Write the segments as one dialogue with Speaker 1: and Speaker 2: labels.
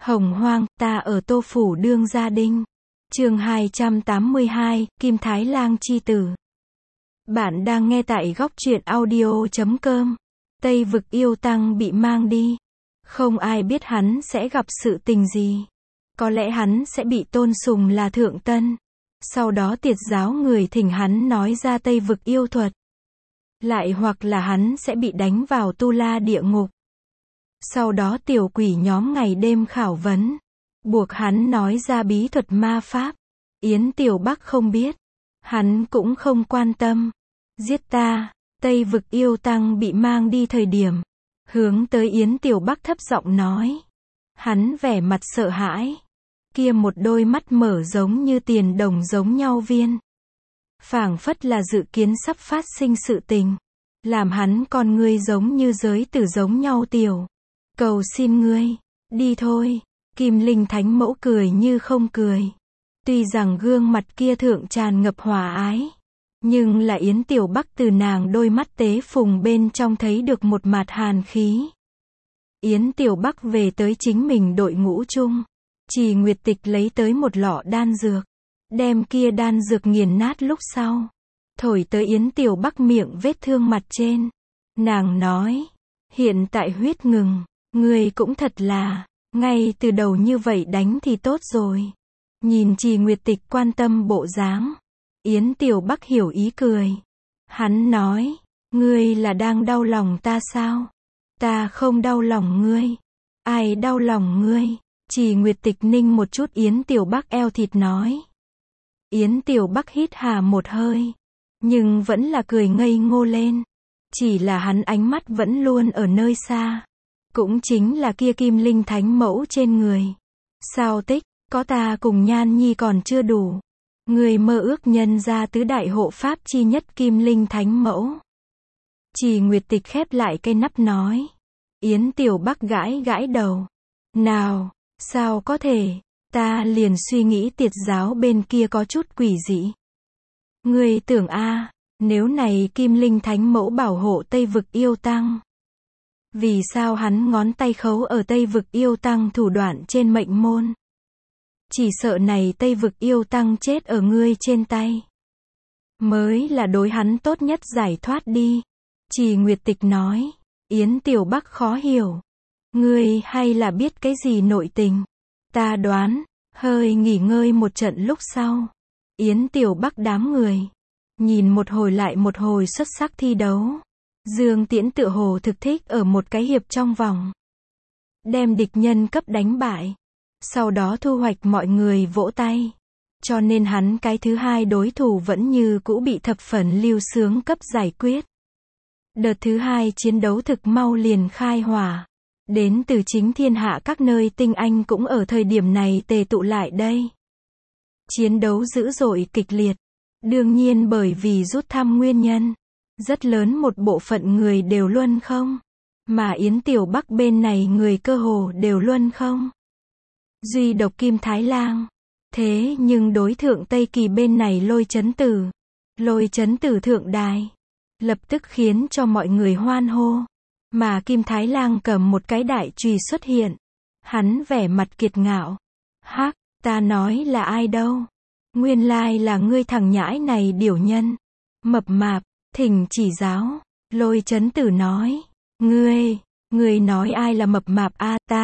Speaker 1: Hồng hoang, ta ở Tô Phủ đương gia đinh. Chương 282, Kim Thái Lang chi tử. Bạn đang nghe tại góc truyện audio.com. Tây vực yêu tăng bị mang đi. Không ai biết hắn sẽ gặp sự tình gì. Có lẽ hắn sẽ bị tôn sùng là thượng tân. Sau đó tiệt giáo người thỉnh hắn nói ra Tây vực yêu thuật. Lại hoặc là hắn sẽ bị đánh vào tu la địa ngục. Sau đó tiểu quỷ nhóm ngày đêm khảo vấn. Buộc hắn nói ra bí thuật ma pháp. Yến Tiểu Bắc không biết. Hắn cũng không quan tâm. Giết ta. Tây vực yêu tăng bị mang đi thời điểm. Hướng tới Yến Tiểu Bắc thấp giọng nói. Hắn vẻ mặt sợ hãi. Kia một đôi mắt mở giống như tiền đồng giống nhau viên. Phảng phất là dự kiến sắp phát sinh sự tình. Làm hắn con ngươi giống như giới tử giống nhau tiểu. Cầu xin ngươi, đi thôi. Kim Linh Thánh Mẫu cười như không cười. Tuy rằng gương mặt kia thượng tràn ngập hòa ái. Nhưng là Yến Tiểu Bắc từ nàng đôi mắt tế phùng bên trong thấy được một mạt hàn khí. Yến Tiểu Bắc về tới chính mình đội ngũ chung. Trì Nguyệt Tịch lấy tới một lọ đan dược. Đem kia đan dược nghiền nát lúc sau. Thổi tới Yến Tiểu Bắc miệng vết thương mặt trên. Nàng nói. Hiện tại huyết ngừng. Ngươi cũng thật là. Ngay từ đầu như vậy đánh thì tốt rồi. Nhìn Trì Nguyệt Tịch quan tâm bộ dáng. Yến Tiểu Bắc hiểu ý cười. Hắn nói. Ngươi là đang đau lòng ta sao? Ta không đau lòng ngươi. Ai đau lòng ngươi? Trì Nguyệt Tịch ninh một chút Yến Tiểu Bắc eo thịt nói. Yến Tiểu Bắc hít hà một hơi. Nhưng vẫn là cười ngây ngô lên. Chỉ là hắn ánh mắt vẫn luôn ở nơi xa. Cũng chính là kia Kim Linh Thánh Mẫu trên người. Sao tích, có ta cùng Nhan Nhi còn chưa đủ. Người mơ ước nhân ra tứ đại hộ pháp chi nhất Kim Linh Thánh Mẫu. Trì Nguyệt Tịch khép lại cây nắp nói. Yến Tiểu Bắc gãi gãi đầu. Nào, sao có thể, ta liền suy nghĩ tiệt giáo bên kia có chút quỷ dị. Ngươi tưởng nếu này Kim Linh Thánh Mẫu bảo hộ Tây vực yêu tăng. Vì sao hắn ngón tay khấu ở Tây vực yêu tăng thủ đoạn trên mệnh môn? Chỉ sợ này Tây vực yêu tăng chết ở ngươi trên tay. Mới là đối hắn tốt nhất giải thoát đi. Trì Nguyệt Tịch nói. Yến Tiểu Bắc khó hiểu. Ngươi hay là biết cái gì nội tình? Ta đoán, hơi nghỉ ngơi một trận lúc sau. Yến Tiểu Bắc đám người. Nhìn một hồi lại một hồi xuất sắc thi đấu. Dương Tiễn tựa hồ thực thích ở một cái hiệp trong vòng. Đem địch nhân cấp đánh bại. Sau đó thu hoạch mọi người vỗ tay. Cho nên hắn cái thứ hai đối thủ vẫn như cũ bị thập phần lưu sướng cấp giải quyết. Đợt thứ hai chiến đấu thực mau liền khai hỏa. Đến từ chính thiên hạ các nơi tinh anh cũng ở thời điểm này tề tụ lại đây. Chiến đấu dữ dội kịch liệt. Đương nhiên bởi vì rút thăm nguyên nhân. Rất lớn một bộ phận người đều luân không. Mà Yến Tiểu Bắc bên này người cơ hồ đều luân không. Duy độc Kim Thái Lang. Thế nhưng đối thượng Tây Kỳ bên này Lôi Chấn Tử. Lôi Chấn Tử thượng đài. Lập tức khiến cho mọi người hoan hô. Mà Kim Thái Lang cầm một cái đại chùy xuất hiện. Hắn vẻ mặt kiệt ngạo. Hắc, ta nói là ai đâu. Nguyên lai là ngươi thằng nhãi này điểu nhân. Mập mạp, thỉnh chỉ giáo. Lôi Chấn Tử nói. Ngươi nói ai là mập mạp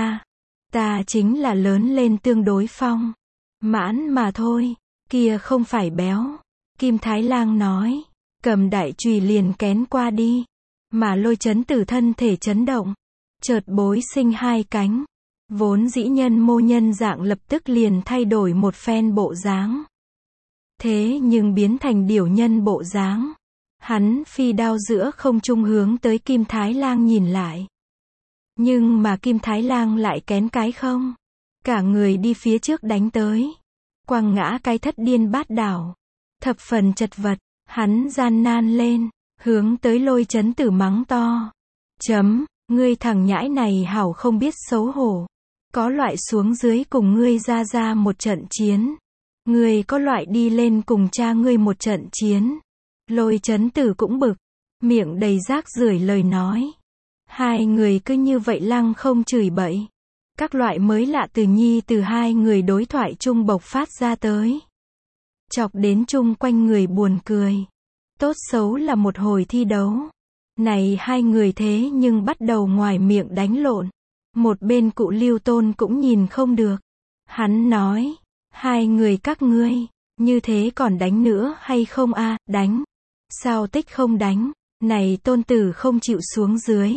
Speaker 1: ta chính là lớn lên tương đối phong. Mãn mà thôi, kia không phải béo. Kim Thái Lang nói. Cầm đại chùy liền kén qua đi. Mà Lôi Chấn Tử thân thể chấn động. Chợt bối sinh hai cánh. Vốn dĩ nhân mô nhân dạng lập tức liền thay đổi một phen bộ dáng. Thế nhưng biến thành điểu nhân bộ dáng. Hắn phi đao giữa không trung hướng tới Kim Thái Lang nhìn lại. Nhưng mà Kim Thái Lang lại kén cái không. Cả người đi phía trước đánh tới. Quăng ngã cái thất điên bát đảo. Thập phần chật vật. Hắn gian nan lên. Hướng tới Lôi Chấn Tử mắng to. Ngươi thằng nhãi này hảo không biết xấu hổ. Có loại xuống dưới cùng ngươi ra một trận chiến. Ngươi có loại đi lên cùng cha ngươi một trận chiến. Lôi Chấn Tử cũng bực. Miệng đầy rác rưởi lời nói. Hai người cứ như vậy lăng không chửi bậy. Các loại mới lạ từ nhi từ hai người đối thoại chung bộc phát ra tới. Chọc đến chung quanh người buồn cười. Tốt xấu là một hồi thi đấu. Này hai người thế nhưng bắt đầu ngoài miệng đánh lộn. Một bên cụ Lưu Tôn cũng nhìn không được. Hắn nói, hai người các ngươi, như thế còn đánh nữa hay không a? Đánh. Sao tích không đánh? Này tôn tử không chịu xuống dưới.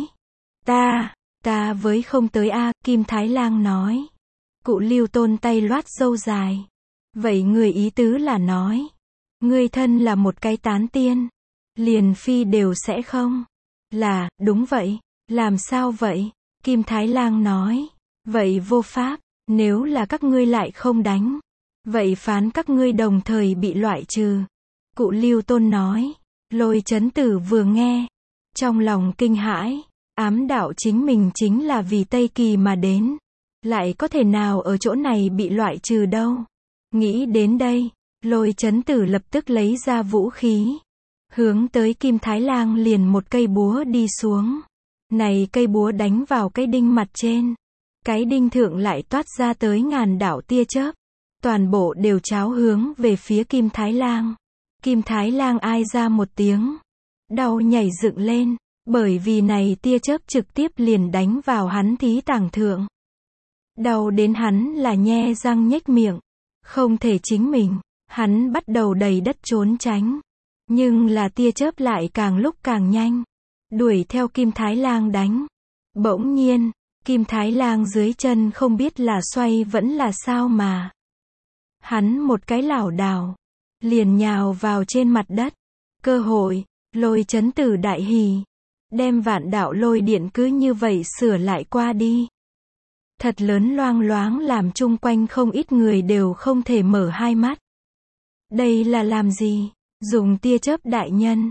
Speaker 1: Ta với không tới a, Kim Thái Lang nói. Cụ Lưu Tôn tay loát râu dài. Vậy người ý tứ là nói, ngươi thân là một cái tán tiên, liền phi đều sẽ không? Là, đúng vậy. Làm sao vậy? Kim Thái Lang nói. Vậy vô pháp, nếu là các ngươi lại không đánh, vậy phán các ngươi đồng thời bị loại trừ. Cụ Lưu Tôn nói. Lôi Chấn Tử vừa nghe, trong lòng kinh hãi, ám đạo chính mình chính là vì Tây Kỳ mà đến, lại có thể nào ở chỗ này bị loại trừ đâu. Nghĩ đến đây, Lôi Chấn Tử lập tức lấy ra vũ khí, hướng tới Kim Thái Lang liền một cây búa đi xuống. Này cây búa đánh vào cái đinh mặt trên, cái đinh thượng lại toát ra tới ngàn đạo tia chớp, toàn bộ đều cháo hướng về phía Kim Thái Lang. Kim Thái Lang ai ra một tiếng, đau nhảy dựng lên, bởi vì này tia chớp trực tiếp liền đánh vào hắn thí tàng thượng. Đau đến hắn là nhe răng nhếch miệng, không thể chính mình, hắn bắt đầu đầy đất trốn tránh. Nhưng là tia chớp lại càng lúc càng nhanh, đuổi theo Kim Thái Lang đánh. Bỗng nhiên, Kim Thái Lang dưới chân không biết là xoay vẫn là sao mà. Hắn một cái lảo đảo, liền nhào vào trên mặt đất. Cơ hội, Lôi Chấn Tử đại hỉ, đem vạn đạo lôi điện cứ như vậy sửa lại qua đi. Thật lớn loang loáng làm chung quanh không ít người đều không thể mở hai mắt. Đây là làm gì? Dùng tia chớp đại nhân.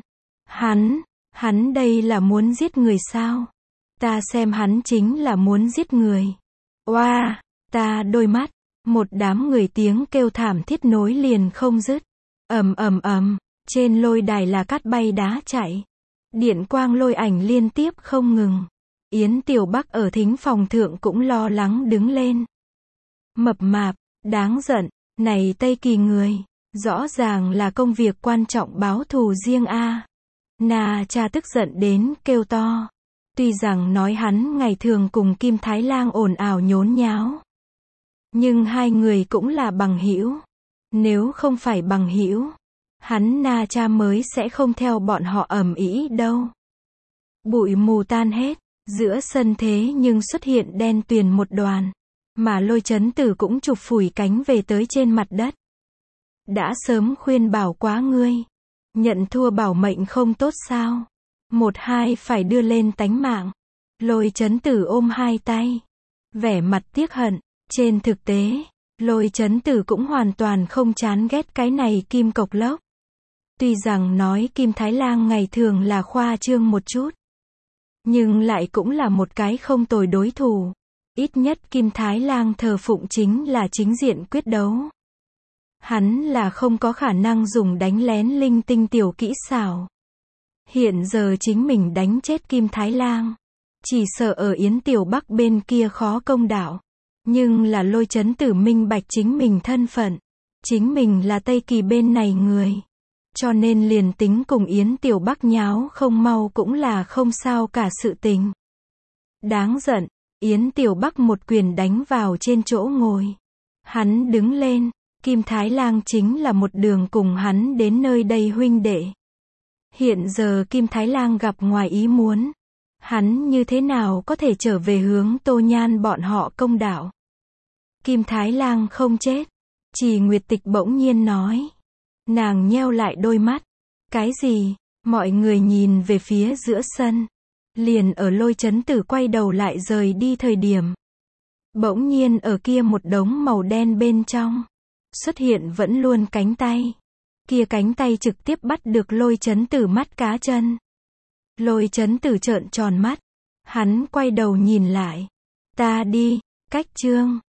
Speaker 1: Hắn đây là muốn giết người sao? Ta xem hắn chính là muốn giết người. Oa, ta đôi mắt. Một đám người tiếng kêu thảm thiết nối liền không dứt. Ầm ầm ầm, trên lôi đài là cát bay đá chạy. Điện quang lôi ảnh liên tiếp không ngừng. Yến Tiểu Bắc ở thính phòng thượng cũng lo lắng đứng lên. Mập mạp, đáng giận, này Tây Kỳ người, rõ ràng là công việc quan trọng báo thù riêng a. Na Cha tức giận đến kêu to. Tuy rằng nói hắn ngày thường cùng Kim Thái Lang ồn ào nhốn nháo, nhưng hai người cũng là bằng hữu. Nếu không phải bằng hữu, hắn Na Cha mới sẽ không theo bọn họ ầm ĩ đâu. Bụi mù tan hết, giữa sân thế nhưng xuất hiện đen tuyền một đoàn, mà Lôi Chấn Tử cũng chụp phủi cánh về tới trên mặt đất. Đã sớm khuyên bảo quá ngươi, nhận thua bảo mệnh không tốt sao? Một hai phải đưa lên tánh mạng. Lôi Chấn Tử ôm hai tay, vẻ mặt tiếc hận. Trên thực tế, Lôi Chấn Tử cũng hoàn toàn không chán ghét cái này Kim Cộc Lốc. Tuy rằng nói Kim Thái Lang ngày thường là khoa trương một chút, nhưng lại cũng là một cái không tồi đối thủ. Ít nhất Kim Thái Lang thờ phụng chính là chính diện quyết đấu. Hắn là không có khả năng dùng đánh lén linh tinh tiểu kỹ xảo. Hiện giờ chính mình đánh chết Kim Thái Lang, chỉ sợ ở Yến Tiểu Bắc bên kia khó công đạo. Nhưng là Lôi Chấn Tử minh bạch chính mình thân phận, chính mình là Tây Kỳ bên này người, cho nên liền tính cùng Yến Tiểu Bắc nháo không mau cũng là không sao cả sự tình. Đáng giận, Yến Tiểu Bắc một quyền đánh vào trên chỗ ngồi. Hắn đứng lên, Kim Thái Lang chính là một đường cùng hắn đến nơi đây huynh đệ. Hiện giờ Kim Thái Lang gặp ngoài ý muốn, hắn như thế nào có thể trở về hướng Tô Nhan bọn họ công đạo. Kim Thái Lang không chết. Trì Nguyệt Tịch bỗng nhiên nói. Nàng nheo lại đôi mắt. Cái gì? Mọi người nhìn về phía giữa sân. Liền ở Lôi Chấn Tử quay đầu lại rời đi thời điểm, bỗng nhiên ở kia một đống màu đen bên trong, xuất hiện vẫn luôn cánh tay. Kia cánh tay trực tiếp bắt được Lôi Chấn Tử mắt cá chân. Lôi Chấn Tử trợn tròn mắt. Hắn quay đầu nhìn lại. Ta đi, cách chương.